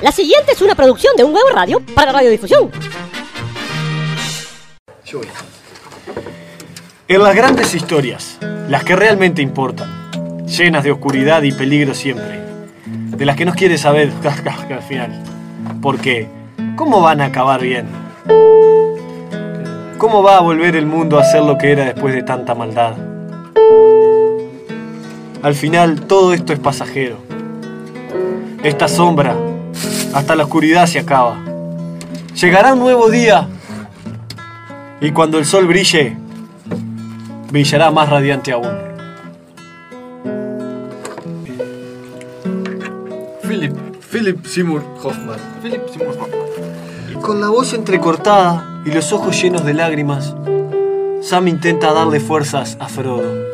La siguiente es una producción de Un Huevo Radio para radiodifusión. En las grandes historias, las que realmente importan, llenas de oscuridad y peligro siempre, de las que no quieres saber al final, porque ¿cómo van a acabar bien? ¿Cómo va a volver el mundo a ser lo que era después de tanta maldad? Al final todo esto es pasajero. Esta sombra, hasta la oscuridad se acaba. Llegará un nuevo día y cuando el sol brille, brillará más radiante aún. Philip Seymour Hoffman. Con la voz entrecortada y los ojos llenos de lágrimas, Sam intenta darle fuerzas a Frodo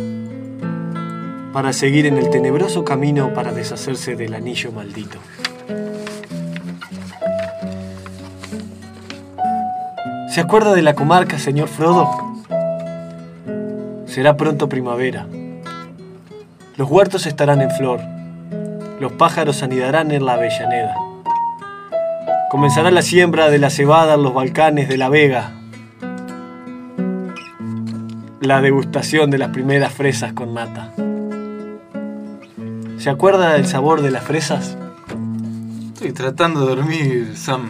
para seguir en el tenebroso camino para deshacerse del anillo maldito. ¿Se acuerda de la comarca, señor Frodo? Será pronto primavera. Los huertos estarán en flor. Los pájaros anidarán en la avellaneda. Comenzará la siembra de la cebada en los Balcanes de la Vega. La degustación de las primeras fresas con nata. ¿Se acuerda del sabor de las fresas? Estoy tratando de dormir, Sam.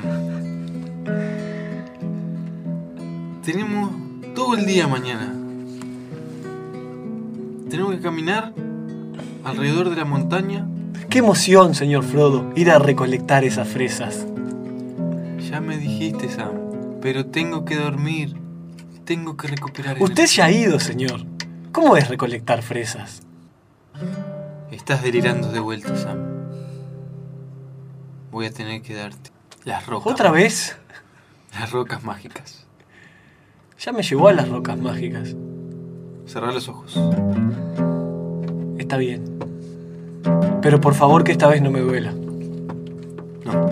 Tenemos todo el día mañana. Tenemos que caminar alrededor de la montaña. ¡Qué emoción, señor Frodo, ir a recolectar esas fresas! Ya me dijiste, Sam, pero tengo que dormir. Tengo que recuperar... Usted ya ha ido, señor. ¿Cómo es recolectar fresas? Estás delirando de vuelta, Sam. Voy a tener que darte las rocas. ¿Otra vez? Las rocas mágicas. Ya me llevó a las rocas mágicas. Cerrá los ojos. Está bien. Pero por favor que esta vez no me duela. No.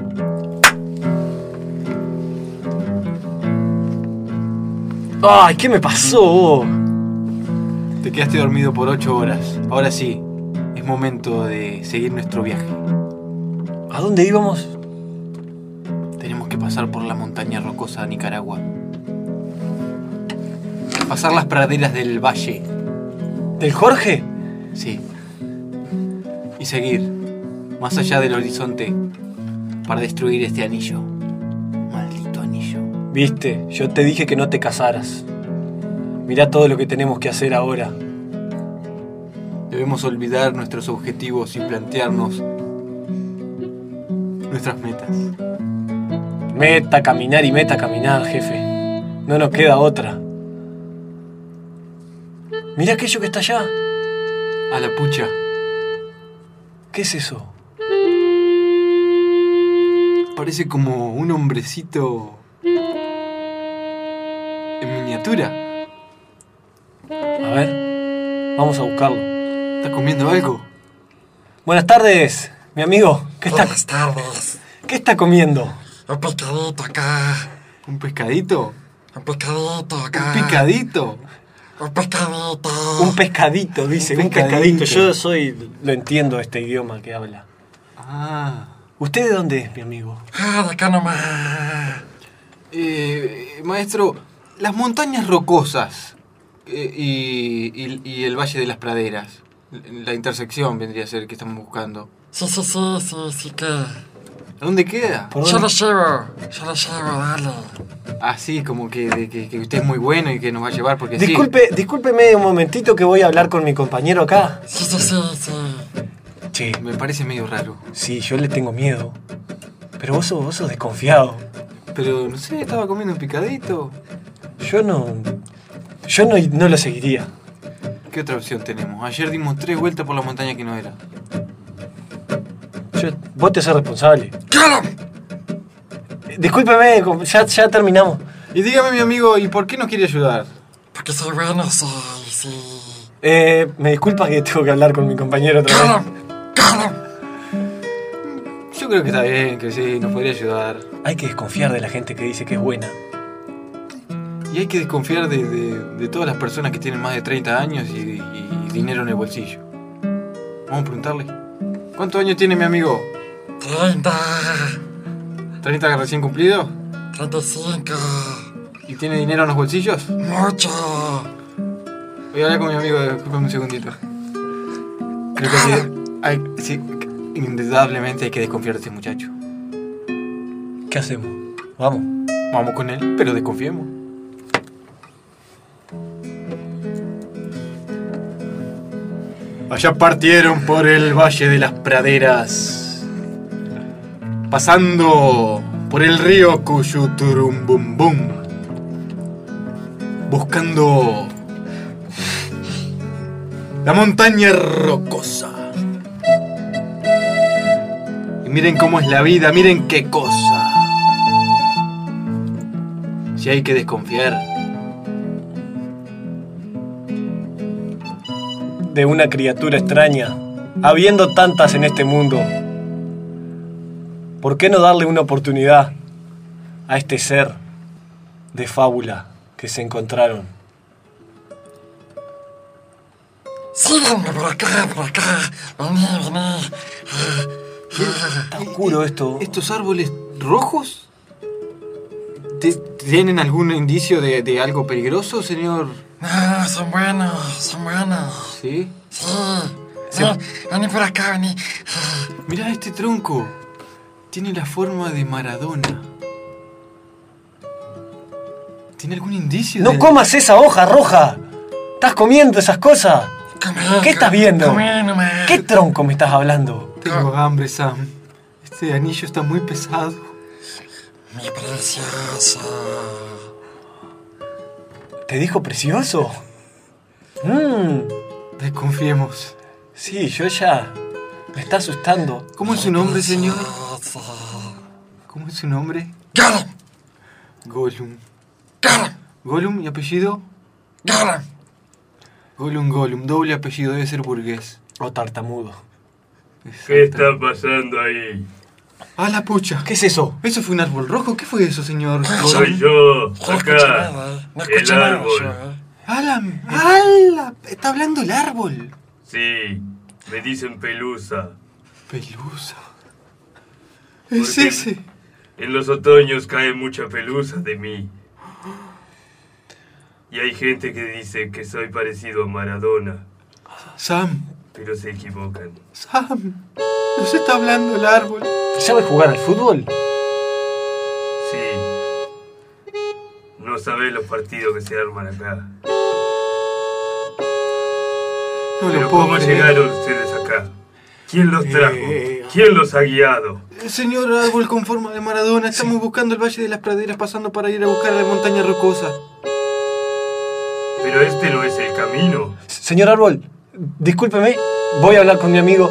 ¡Ay! ¿Qué me pasó? Te quedaste dormido por 8 horas. Ahora sí, es momento de seguir nuestro viaje. ¿A dónde íbamos? Tenemos que pasar por la montaña rocosa de Nicaragua. Pasar las praderas del valle. ¿Del Jorge? Sí. Y seguir más allá del horizonte para destruir este anillo. Maldito anillo. Viste, yo te dije que no te casaras. Mirá todo lo que tenemos que hacer ahora. Debemos olvidar nuestros objetivos y plantearnos nuestras metas. Meta caminar y meta caminar, jefe. No nos queda otra. Mirá aquello que está allá. A la pucha. ¿Qué es eso? Parece como un hombrecito en miniatura. A ver, vamos a buscarlo. ¿Está comiendo algo? Buenas tardes, mi amigo. Buenas tardes. ¿Qué está comiendo? Un pescadito acá. ¿Un pescadito? Un pescadito acá. ¿Un picadito? Un pescadito. Un pescadito, dice. Un pescadito. Yo lo entiendo este idioma que habla. Ah. ¿Usted de dónde es, mi amigo? Ah, de acá nomás. Maestro, las montañas rocosas y el Valle de las Praderas. La intersección vendría a ser que estamos buscando. Sí, que... ¿A dónde queda? Yo lo llevo, dale. Así como que usted es muy bueno y que nos va a llevar porque Discúlpeme un momentito que voy a hablar con mi compañero acá. Sí. Che, Me parece medio raro. sí, yo le tengo miedo. Pero vos sos desconfiado. Pero, no sé, estaba comiendo un picadito. Yo no lo seguiría. ¿Qué otra opción tenemos? Ayer dimos 3 vueltas por la montaña que no era. Vos te haces responsable. ¡Claro! Discúlpeme, ya terminamos. Y dígame, mi amigo, ¿y por qué nos quiere ayudar? Porque soy bueno, sí. Me disculpa que tengo que hablar con mi compañero otra vez. ¡Claro! Yo creo que está bien, que sí, nos podría ayudar. Hay que desconfiar de la gente que dice que es buena. Y hay que desconfiar de todas las personas que tienen más de 30 años y dinero en el bolsillo. Vamos a preguntarle. ¿Cuántos años tiene mi amigo? 30. ¿30 recién cumplido? 35. ¿Y tiene dinero en los bolsillos? Mucho. Voy a hablar con mi amigo, disculpame un segundito. Creo que sí, indudablemente hay que desconfiar de este muchacho. ¿Qué hacemos? Vamos. Vamos con él, pero desconfiemos. Allá partieron por el Valle de las Praderas, pasando por el río Cuyuturumbumbum, buscando la montaña rocosa. Y miren cómo es la vida, miren qué cosa. Si hay que desconfiar De una criatura extraña, habiendo tantas en este mundo, ¿por qué no darle una oportunidad a este ser de fábula que se encontraron? Síganme por acá, por acá. Vení, vení. Está oscuro esto. ¿Estos árboles rojos tienen algún indicio de algo peligroso, señor? No, son buenos, son buenos. ¿Sí? Sí. Vení por acá, vení. Mirá este tronco. Tiene la forma de Maradona. ¿Tiene algún indicio? ¡No comas esa hoja roja! ¿Estás comiendo esas cosas? ¿Qué estás viendo? Comé nomás. ¿Qué tronco me estás hablando? Tengo hambre, Sam. Este anillo está muy pesado. Mi precioso. ¿Te dijo precioso? Desconfiemos. Sí, yo ya... Me está asustando. ¿Cómo es su nombre, señor? ¿Cómo es su nombre? Gollum. Gollum. Gollum. ¿Gollum y apellido? Gollum. Gollum. Doble apellido, debe ser burgués. O tartamudo. ¿Qué está pasando ahí? ¡Ah, la pucha! ¿Qué es eso? ¿Eso fue un árbol rojo? ¿Qué fue eso, señor? Soy yo, No escuché acá. nada. No El escuché nada árbol. yo. ¡Alan! ¡Hala! Está hablando el árbol. Sí, me dicen Pelusa. Pelusa. Es Porque ese. En los otoños cae mucha pelusa de mí. Y hay gente que dice que soy parecido a Maradona, Sam. pero se equivocan. Sam. Nos está hablando el árbol. ¿Sabes jugar al fútbol? Sí. No sabés los partidos que se arman acá. No Pero lo puedo ¿cómo creer. llegaron ustedes acá? ¿Quién los trajo? ¿Quién los ha guiado? Señor árbol con forma de Maradona, estamos buscando el Valle de las Praderas pasando para ir a buscar a la montaña rocosa. Pero este no es el camino. Señor árbol, discúlpeme, voy a hablar con mi amigo.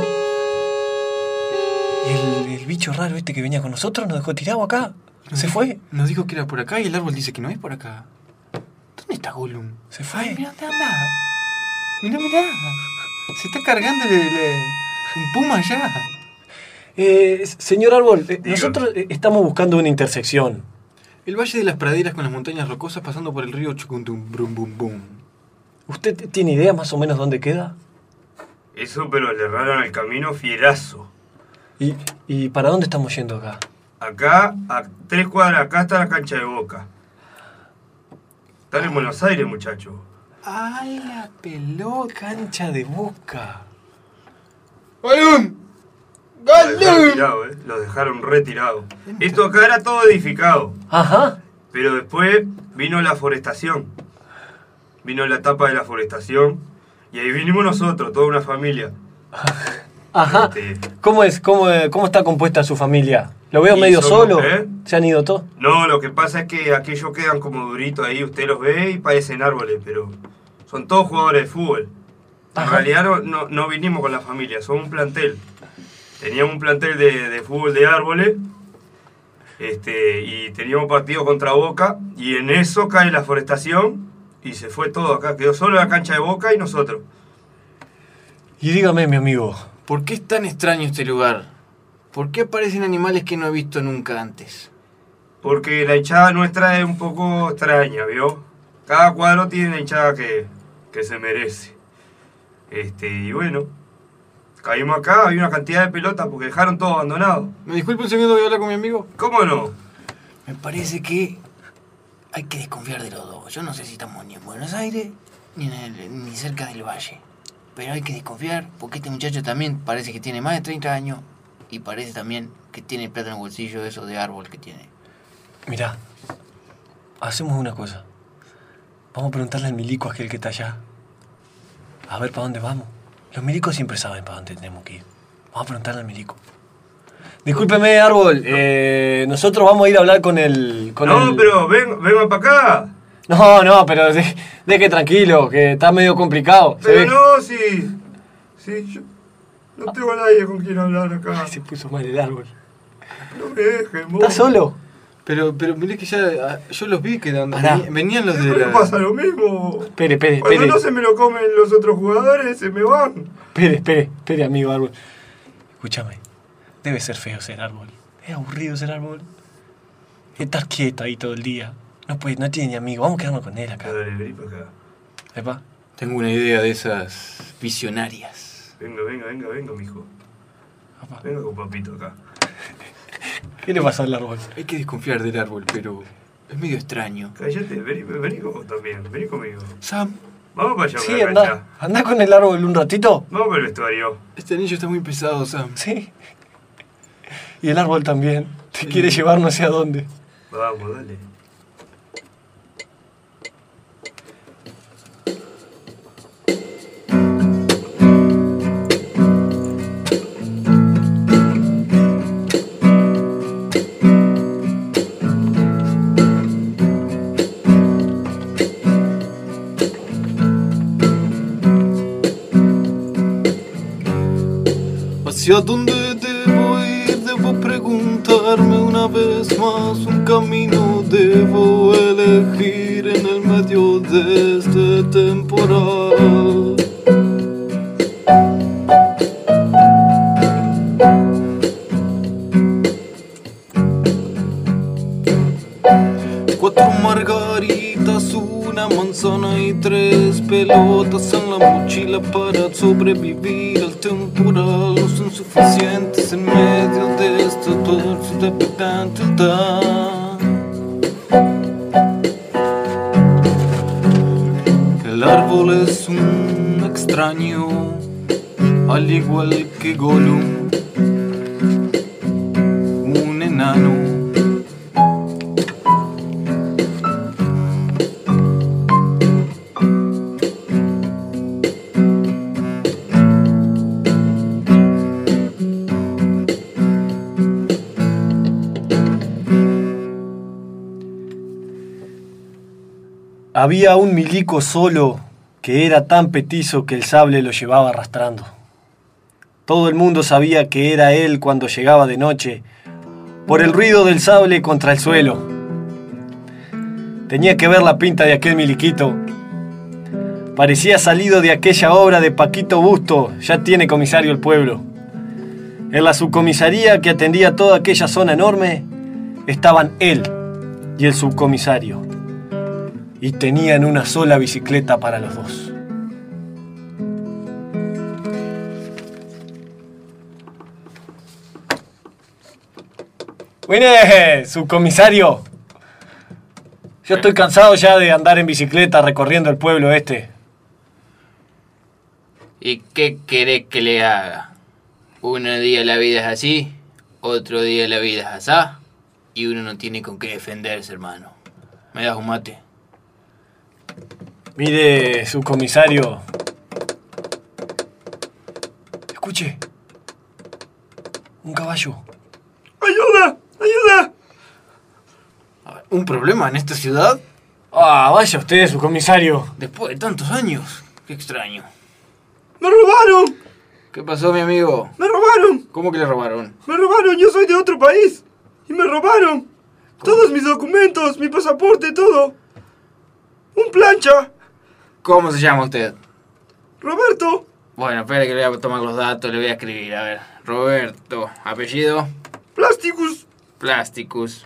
¿Y el bicho raro este que venía con nosotros nos dejó tirado acá? ¿Se fue? Nos dijo que era por acá y el árbol dice que no es por acá. ¿Dónde está Gollum? ¿Se fue? Ay, mira dónde anda. Mira. Se está cargando un puma allá. Señor árbol, Diga. nosotros estamos buscando una intersección. El Valle de las Praderas con las montañas rocosas pasando por el río Chucuntum. ¿Usted tiene idea más o menos dónde queda? Eso, pero le erraron el camino fierazo. ¿Y para dónde estamos yendo acá? Acá, a 3 cuadras, acá está la cancha de Boca. Están en Buenos Aires, muchachos. ¡Ay, la pelota! Cancha de Boca. ¡Gollum! Lo dejaron tirado, ¿eh? Lo dejaron retirado. Esto acá era todo edificado. Ajá. Pero después vino la forestación. Vino la etapa de la forestación. Y ahí vinimos nosotros, toda una familia. Ajá. ¿Cómo está compuesta su familia? Lo veo Y medio somos, solo. ¿eh? ¿Se han ido todos? No, lo que pasa es que aquellos quedan como duritos ahí, usted los ve y parecen árboles, pero son todos jugadores de fútbol. En Ajá. realidad no vinimos con la familia, somos un plantel. Teníamos un plantel de fútbol de árboles y teníamos partido contra Boca y en eso cae la forestación y se fue todo acá. Quedó solo la cancha de Boca y nosotros. Y dígame, mi amigo, ¿Por qué es tan extraño este lugar? ¿Por qué aparecen animales que no he visto nunca antes? Porque la hinchada nuestra es un poco extraña, ¿vio? Cada cuadro tiene la hinchada que se merece. Y bueno, Caímos acá, había una cantidad de pelotas porque dejaron todo abandonado. ¿Me disculpe un segundo, voy a hablar con mi amigo? ¿Cómo no? Me parece que hay que desconfiar de los dos. Yo no sé si estamos ni en Buenos Aires ni cerca del valle. Pero hay que desconfiar porque este muchacho también parece que tiene más de 30 años y parece también que tiene plata en el bolsillo, eso de árbol que tiene. Mirá, hacemos una cosa. Vamos a preguntarle al milico aquel que está allá. A ver para dónde vamos. Los milicos siempre saben para dónde tenemos que ir. Vamos a preguntarle al milico. Discúlpeme, Árbol. Nosotros vamos a ir a hablar con el... Pero venga para acá. No, pero deje tranquilo, que está medio complicado. Pero no, sí. Sí, yo no tengo a nadie con quien hablar acá. Ay, se puso mal el Árbol. No me dejen, vos. ¿Estás solo? Pero mirá que ya yo los vi que venían los de Siempre la... pasa lo mismo. Espere. Cuando no se me lo comen los otros jugadores, se me van. Espere, amigo Árbol. Escúchame, debe ser feo ser Árbol. Es aburrido ser Árbol. Estar quieto ahí todo el día. No tiene ni amigo. Vamos a quedarnos con él acá. Dale, vení para acá. ¿Epa? Tengo una idea de esas visionarias. Venga, mijo. Apa. Venga con papito acá. ¿Qué le pasa al Árbol? Hay que desconfiar del árbol, pero es medio extraño. Cállate, vení vos también, vení conmigo. Sam, Vamos para allá, Sí, para la cancha. anda con el Árbol un ratito. Vamos para el vestuario. este anillo está muy pesado, Sam. Sí. Y el Árbol también. Te quiere llevar no sé a dónde. Vamos, dale. ¿Hacia dónde debo ir? Debo preguntarme una vez más. Un camino debo elegir en el medio de este temporal. Cuatro margaritas, una manzana y tres pelotas en la mochila para sobrevivir al temporal. No son suficientes en medio de esto todo de El árbol es un extraño, al igual que Gollum, un enano. Había un milico solo que era tan petizo que el sable lo llevaba arrastrando. Todo el mundo sabía que era él cuando llegaba de noche, por el ruido del sable contra el suelo. Tenía que ver la pinta de aquel miliquito. Parecía salido de aquella obra de Paquito Busto, Ya tiene comisario el pueblo. En la subcomisaría que atendía toda aquella zona enorme, estaban él y el subcomisario. Y tenían una sola bicicleta para los dos. ¡Vine, subcomisario! Yo estoy cansado ya de andar en bicicleta recorriendo el pueblo este. ¿Y qué querés que le haga? Un día la vida es así, otro día la vida es asá, y uno no tiene con qué defenderse, hermano. ¿Me das un mate? Mire, subcomisario. Escuche. Un caballo. ¡Ayuda! ¡Ayuda! ¿Un problema en esta ciudad? Ah, vaya usted, subcomisario. Después de tantos años. Qué extraño. ¡Me robaron! ¿Qué pasó, mi amigo? ¡Me robaron! ¿Cómo que le robaron? ¡Me robaron! Yo soy de otro país. Y me robaron. Todos mis documentos, mi pasaporte, todo. Un plancha. ¿Cómo se llama usted? Roberto. Bueno, espere que le voy a tomar los datos, le voy a escribir. A ver, Roberto, apellido. Plasticus. Plasticus.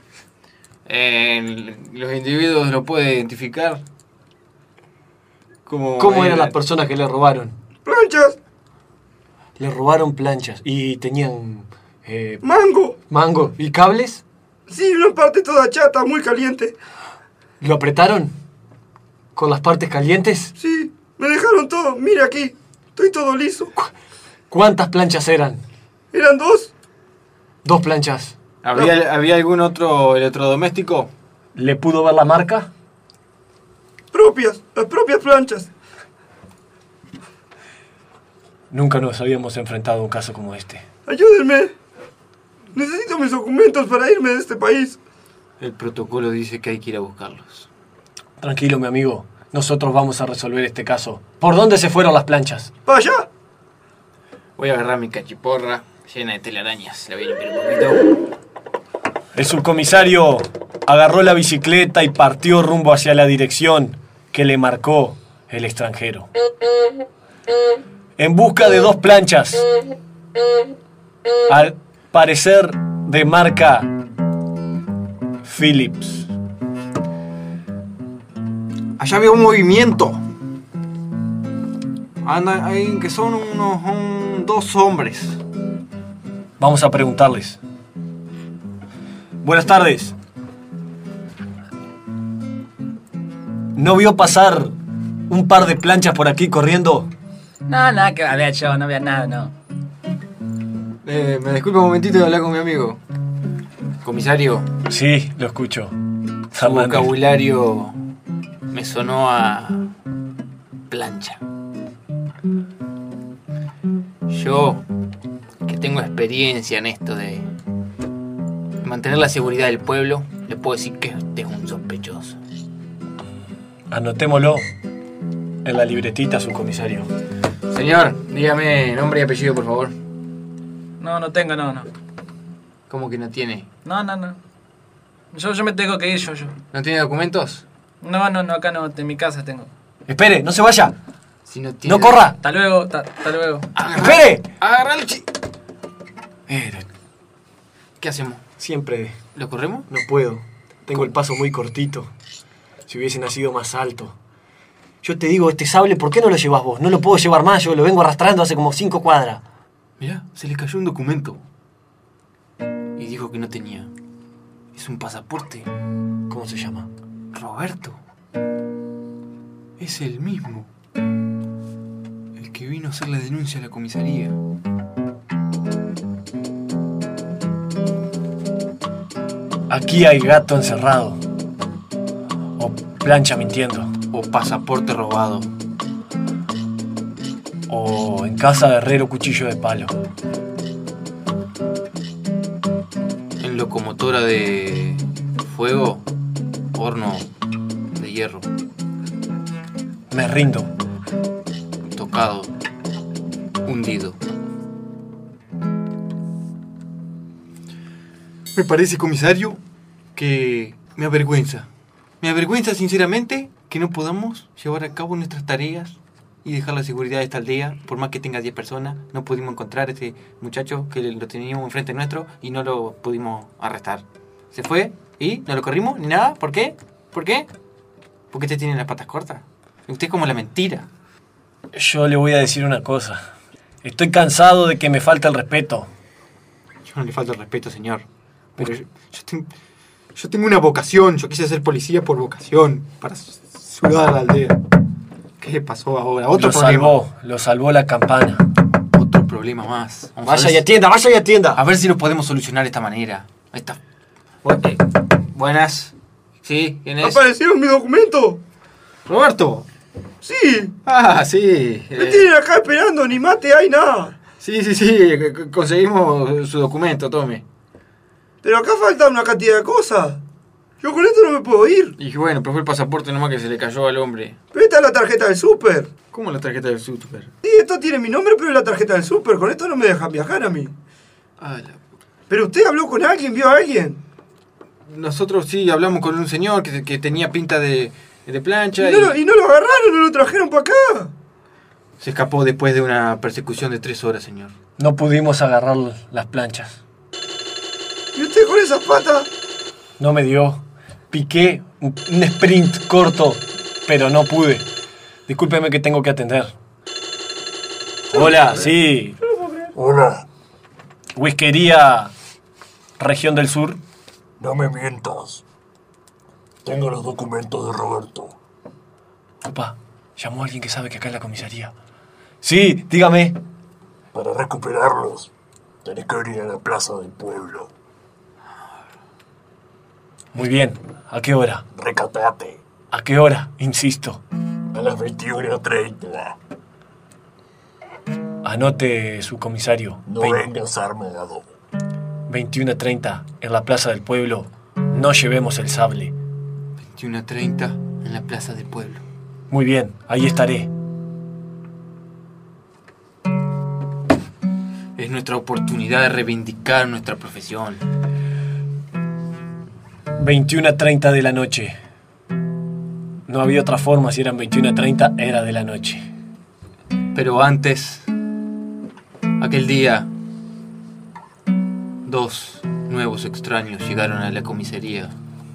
¿Los individuos lo puede identificar? ¿Cómo eran las personas que le robaron? Planchas. Le robaron planchas y tenían... ¡Mango! mango. ¿Y cables? Sí, una parte toda chata, muy caliente. ¿Lo apretaron? ¿Con las partes calientes? Sí, me dejaron todo. Mira aquí, estoy todo liso. ¿Cuántas planchas eran? ¿Eran 2? 2 planchas. ¿Había algún otro electrodoméstico? ¿Le pudo ver la marca? Las propias planchas. Nunca nos habíamos enfrentado a un caso como este. Ayúdenme. Necesito mis documentos para irme de este país. El protocolo dice que hay que ir a buscarlos. Tranquilo, mi amigo. Nosotros vamos a resolver este caso. ¿Por dónde se fueron las planchas? ¿Para allá? Voy a agarrar mi cachiporra llena de telarañas. La voy a limpiar un poquito. El subcomisario agarró la bicicleta y partió rumbo hacia la dirección que le marcó el extranjero. En busca de 2 planchas, al parecer de marca Philips. Allá veo un movimiento. Hay que son 2 hombres. Vamos a preguntarles. Buenas tardes. ¿No vio pasar un par de planchas por aquí corriendo? No, nada que había yo, no había nada, no. Me disculpa un momentito de hablar con mi amigo. Comisario, Sí, lo escucho. su Fernández. vocabulario me sonó a plancha. Yo, que tengo experiencia en esto de mantener la seguridad del pueblo, le puedo decir que este es un sospechoso. Anotémoslo en la libretita, subcomisario. Señor, dígame nombre y apellido, por favor. No tengo, no. ¿Cómo que no tiene? No. Yo me tengo que ir, yo. ¿No tiene documentos? No, acá no, en mi casa tengo. Espere, no se vaya. Si no tiene... No corra. Hasta luego. Espere. ¡Agárralo, ¿Qué hacemos? Siempre ¿Lo corremos? no puedo. Tengo el paso muy cortito. Si hubiese nacido más alto. Yo te digo, este sable, ¿por qué no lo llevas vos? No lo puedo llevar más, yo lo vengo arrastrando hace como 5 cuadras. Mirá, se le cayó un documento. Y dijo que no tenía. Es un pasaporte. ¿Cómo se llama? Roberto. Es el mismo. El que vino a hacer la denuncia a la comisaría. Aquí hay gato encerrado. O plancha mintiendo. O pasaporte robado. O en casa de herrero cuchillo de palo. En locomotora de fuego, horno de hierro. Me rindo. Tocado. Hundido. Me parece, comisario, que me avergüenza. Me avergüenza, sinceramente, que no podamos llevar a cabo nuestras tareas y dejar la seguridad de esta aldea. Por más que tenga 10 personas, no pudimos encontrar a ese muchacho que lo teníamos enfrente nuestro y no lo pudimos arrestar. Se fue y no lo corrimos ni nada. ¿Por qué? Porque usted tiene las patas cortas. Usted es como la mentira. Yo le voy a decir una cosa. Estoy cansado de que me falte el respeto. Yo no le falta el respeto, señor. Pero yo tengo una vocación. Yo quise ser policía por vocación. Para salvar a la aldea. ¿Qué le pasó ahora? Otro problema. Lo salvó la campana. Otro problema más. Vamos a Vaya ver y atienda, vaya y atienda. A ver si lo podemos solucionar de esta manera. Ahí está. Buenas. ¿Sí? ¿Quién es? ¿Aparecieron mis documentos? Roberto. Sí. Ah, sí. Me tienen acá esperando, ni mate hay nada. Sí. Conseguimos su documento, tome. Pero acá falta una cantidad de cosas. Yo con esto no me puedo ir. Y bueno, pero fue el pasaporte nomás que se le cayó al hombre. Pero esta es la tarjeta del súper. ¿Cómo la tarjeta del súper? Sí, esto tiene mi nombre, pero es la tarjeta del súper. Con esto no me dejan viajar a mí. Pero usted habló con alguien, vio a alguien. Nosotros sí hablamos con un señor que tenía pinta de plancha Y no lo agarraron, no lo trajeron para acá. Se escapó después de una persecución de 3 horas, señor. No pudimos agarrar las planchas. ¿Y usted con esas patas? No me dio. Piqué un sprint corto, pero no pude. Discúlpeme que tengo que atender. Hola, sí. Hola, Whiskería Región del Sur. no me mientas. Tengo los documentos de Roberto. Opa, llamó a alguien que sabe que acá es la comisaría. Sí, dígame. Para recuperarlos, tenés que venir a la plaza del pueblo. Muy bien, ¿a qué hora? Recatate. ¿A qué hora? Insisto. A las 21:30. Anote su comisario. No vengas armado. 21:30 en la Plaza del Pueblo. No llevemos el sable. 21:30 en la Plaza del Pueblo. Muy bien, ahí estaré. Es nuestra oportunidad de reivindicar nuestra profesión. 21:30 de la noche. No había otra forma, si eran 21:30 era de la noche. Pero antes, aquel día, 2 nuevos extraños llegaron a la comisaría.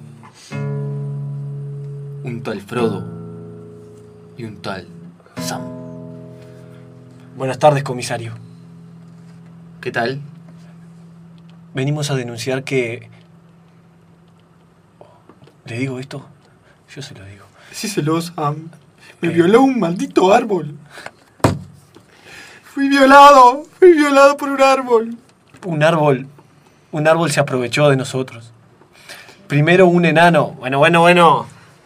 Un tal Frodo y un tal Sam. Buenas tardes, comisario. ¿Qué tal? Venimos a denunciar que... ¿Le digo esto? Yo se lo digo. Decíselo, Sam. Me violó un maldito árbol. Fui violado por un árbol. Un árbol se aprovechó de nosotros. Primero un enano. Bueno.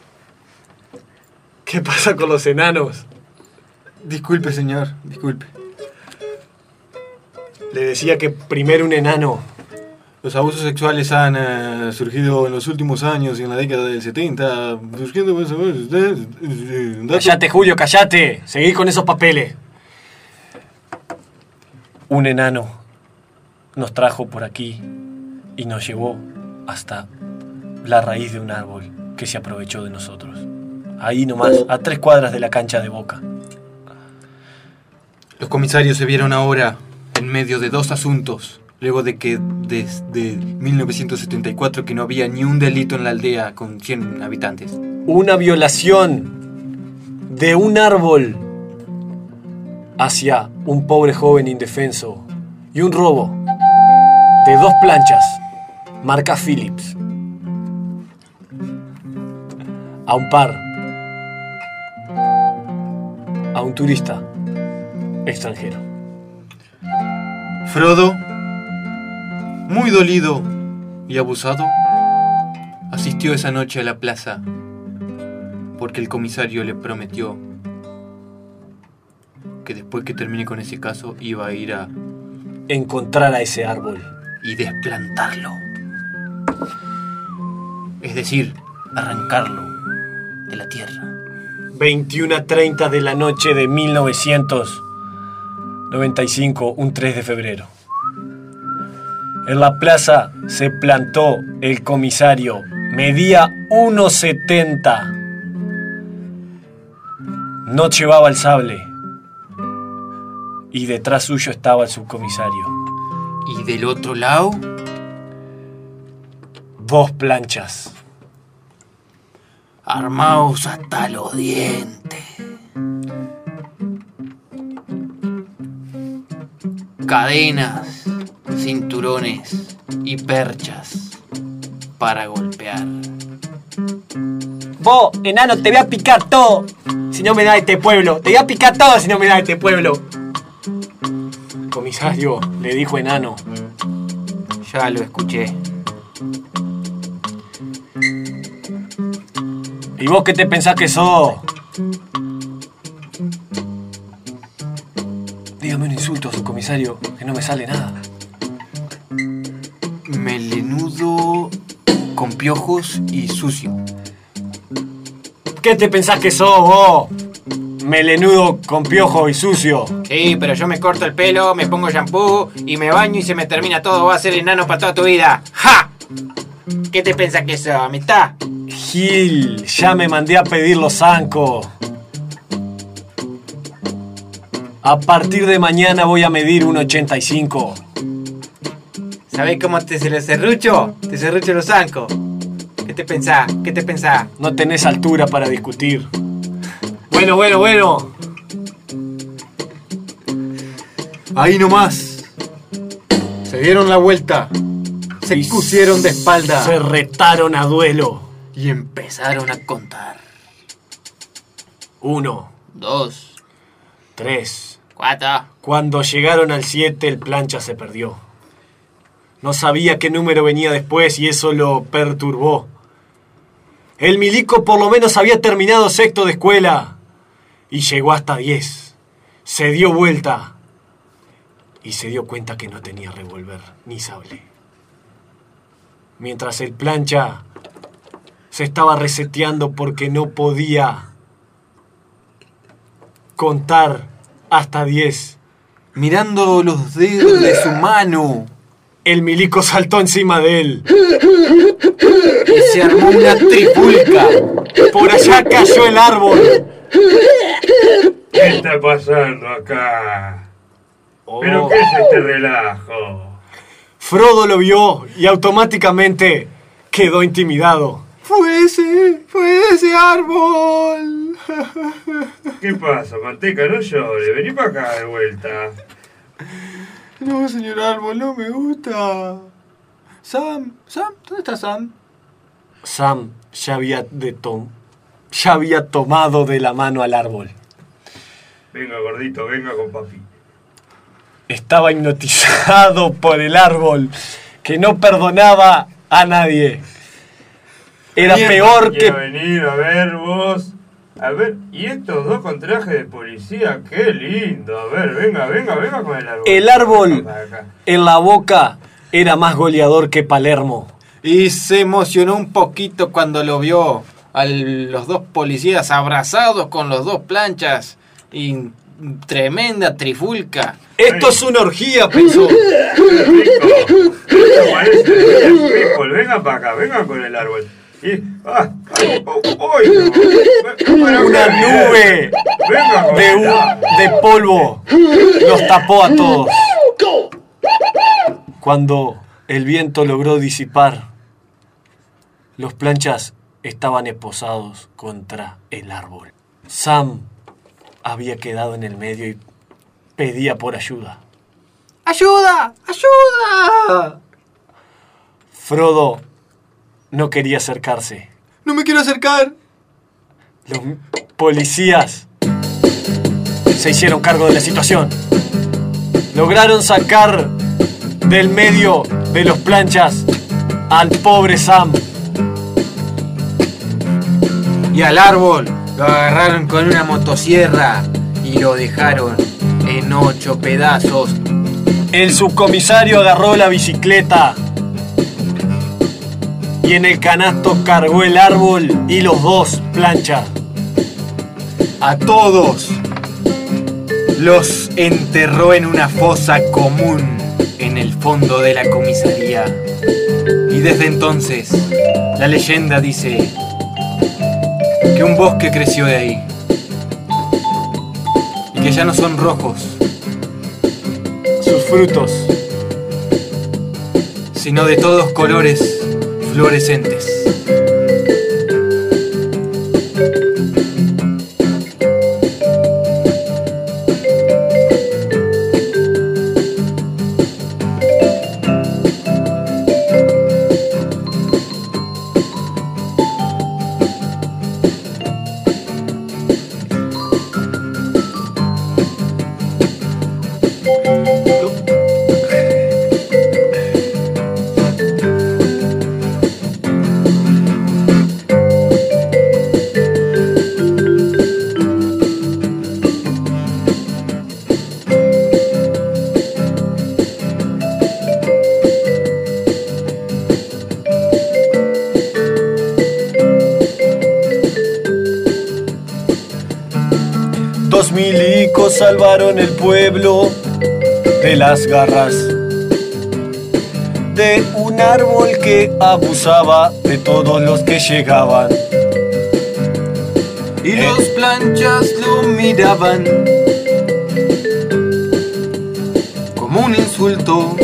¿Qué pasa con los enanos? Disculpe, señor, disculpe. Le decía que primero un enano. Los abusos sexuales han surgido en los últimos años y en la década del 70. Surgiendo más o menos. Cállate, Julio, cállate. Seguí con esos papeles. Un enano nos trajo por aquí y nos llevó hasta la raíz de un árbol que se aprovechó de nosotros. Ahí nomás, a 3 cuadras de la cancha de Boca. Los comisarios se vieron ahora en medio de 2 asuntos, luego de que desde 1974 que no había ni un delito en la aldea con 100 habitantes. Una violación de un árbol hacia un pobre joven indefenso y un robo de 2 planchas marca Philips a un par, a un turista extranjero. Frodo, muy dolido y abusado, asistió esa noche a la plaza porque el comisario le prometió que después que termine con ese caso iba a ir a encontrar a ese árbol y desplantarlo. Es decir, arrancarlo de la tierra. 21:30 de la noche de 1995, un 3 de febrero. En la plaza se plantó el comisario. Medía 1,70. No llevaba el sable. Y detrás suyo estaba el subcomisario. Y del otro lado, 2 planchas. Armaos hasta los dientes. Cadenas, cinturones y perchas para golpear. Vos, enano, te voy a picar todo si no me da este pueblo. Te voy a picar todo si no me da este pueblo. Comisario, le dijo enano. ya lo escuché. ¿Y vos qué te pensás que sos? Dígame un insulto, subcomisario, que no me sale nada. Melenudo, con piojos y sucio. ¿Qué te pensás que sos vos? Melenudo con piojos y sucio. Sí, pero yo me corto el pelo, me pongo shampoo y me baño y se me termina todo. Vas a ser enano para toda tu vida. ¡Ja! ¿Qué te pensás que sos, amistad? Gil, ya me mandé a pedir los zancos. A partir de mañana voy a medir 1,85. ¿Sabés cómo te se lo serrucho? Te serrucho los zancos. ¿Qué te pensás? ¿Qué te pensás? No tenés altura para discutir. Bueno. Ahí nomás, Se dieron la vuelta. Se pusieron de espalda. Se retaron a duelo. Y empezaron a contar. 1, 2, 3. 4. Cuando llegaron al 7, el plancha se perdió. No sabía qué número venía después y eso lo perturbó. El milico por lo menos había terminado sexto de escuela y llegó hasta 10. Se dio vuelta y se dio cuenta que no tenía revólver ni sable. Mientras el plancha se estaba reseteando porque no podía contar hasta 10. Mirando los dedos de su mano, el milico saltó encima de él. Y se armó una trifulca. Por allá cayó el árbol. ¿Qué está pasando acá? ¿Pero qué es este relajo? Frodo lo vio y automáticamente quedó intimidado. ¡Fue ese árbol! ¿Qué pasa, Manteca? No llore, vení para acá de vuelta. No, señor árbol, no me gusta. Sam, ¿dónde está Sam? Sam ya había tomado de la mano al árbol. Venga, gordito, venga con papi. Estaba hipnotizado por el árbol, que no perdonaba a nadie. Era peor que... venir a ver vos. A ver, y estos dos con traje de policía, qué lindo. A ver, venga con el árbol. El árbol en la boca era más goleador que Palermo. Y se emocionó un poquito cuando lo vio a los dos policías abrazados con los dos planchas. Y tremenda trifulca. Esto es una orgía, pensó. Esto parece de people. Venga para acá, venga con el árbol. Y, una nube de polvo los tapó a todos. Cuando el viento logró disipar, los planchas estaban esposados contra el árbol. Sam había quedado en el medio y pedía por ayuda. ¡Ayuda! ¡Ayuda! Frodo no quería acercarse. ¡No me quiero acercar! Los policías se hicieron cargo de la situación. Lograron sacar del medio de los planchas al pobre Sam. Y al árbol lo agarraron con una motosierra y lo dejaron en 8 pedazos. El subcomisario agarró la bicicleta y en el canasto cargó el árbol y los dos planchas. A todos los enterró en una fosa común en el fondo de la comisaría. Y desde entonces, la leyenda dice que un bosque creció de ahí. Y que ya no son rojos sus frutos, sino de todos colores fluorescentes. Dos milicos salvaron el pueblo de las garras de un árbol que abusaba de todos los que llegaban. Y los planchas lo miraban como un insulto.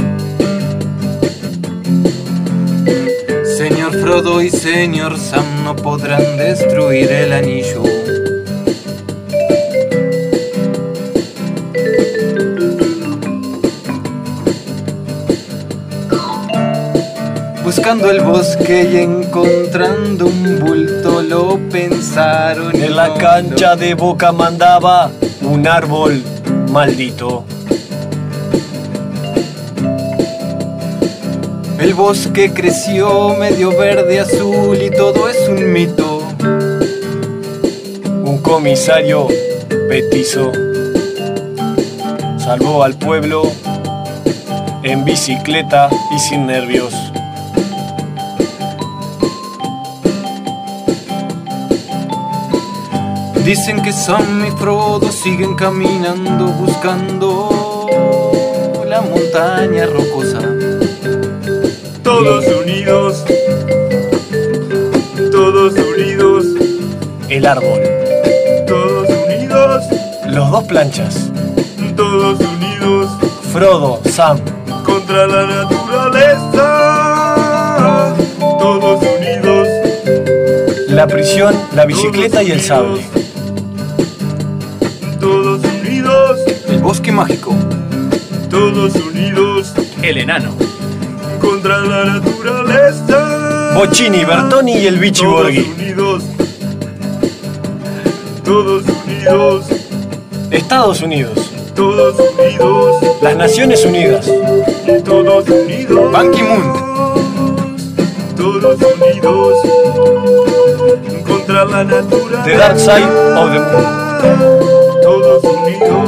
Señor Frodo y señor Sam no podrán destruir el anillo. Buscando el bosque y encontrando un bulto lo pensaron. En la cancha de Boca mandaba un árbol maldito. El bosque creció medio verde, azul y todo es un mito. Un comisario petizo salvó al pueblo en bicicleta y sin nervios. Dicen que Sam y Frodo siguen caminando buscando la montaña rocosa. Todos unidos, todos unidos, El árbol, todos unidos, los dos planchas, todos unidos, Frodo, Sam, contra la naturaleza. Todos unidos, la prisión, la bicicleta y el sable. todos unidos, El bosque mágico. todos unidos, El enano. contra la naturaleza. Bocini, Bertoni y el Bichi Todos Borghi. unidos, todos unidos, Estados Unidos, todos unidos, las Naciones Unidas, todos unidos, Ban Ki-moon. todos unidos, contra la naturaleza. The Dark Side of the Moon. Todos unidos,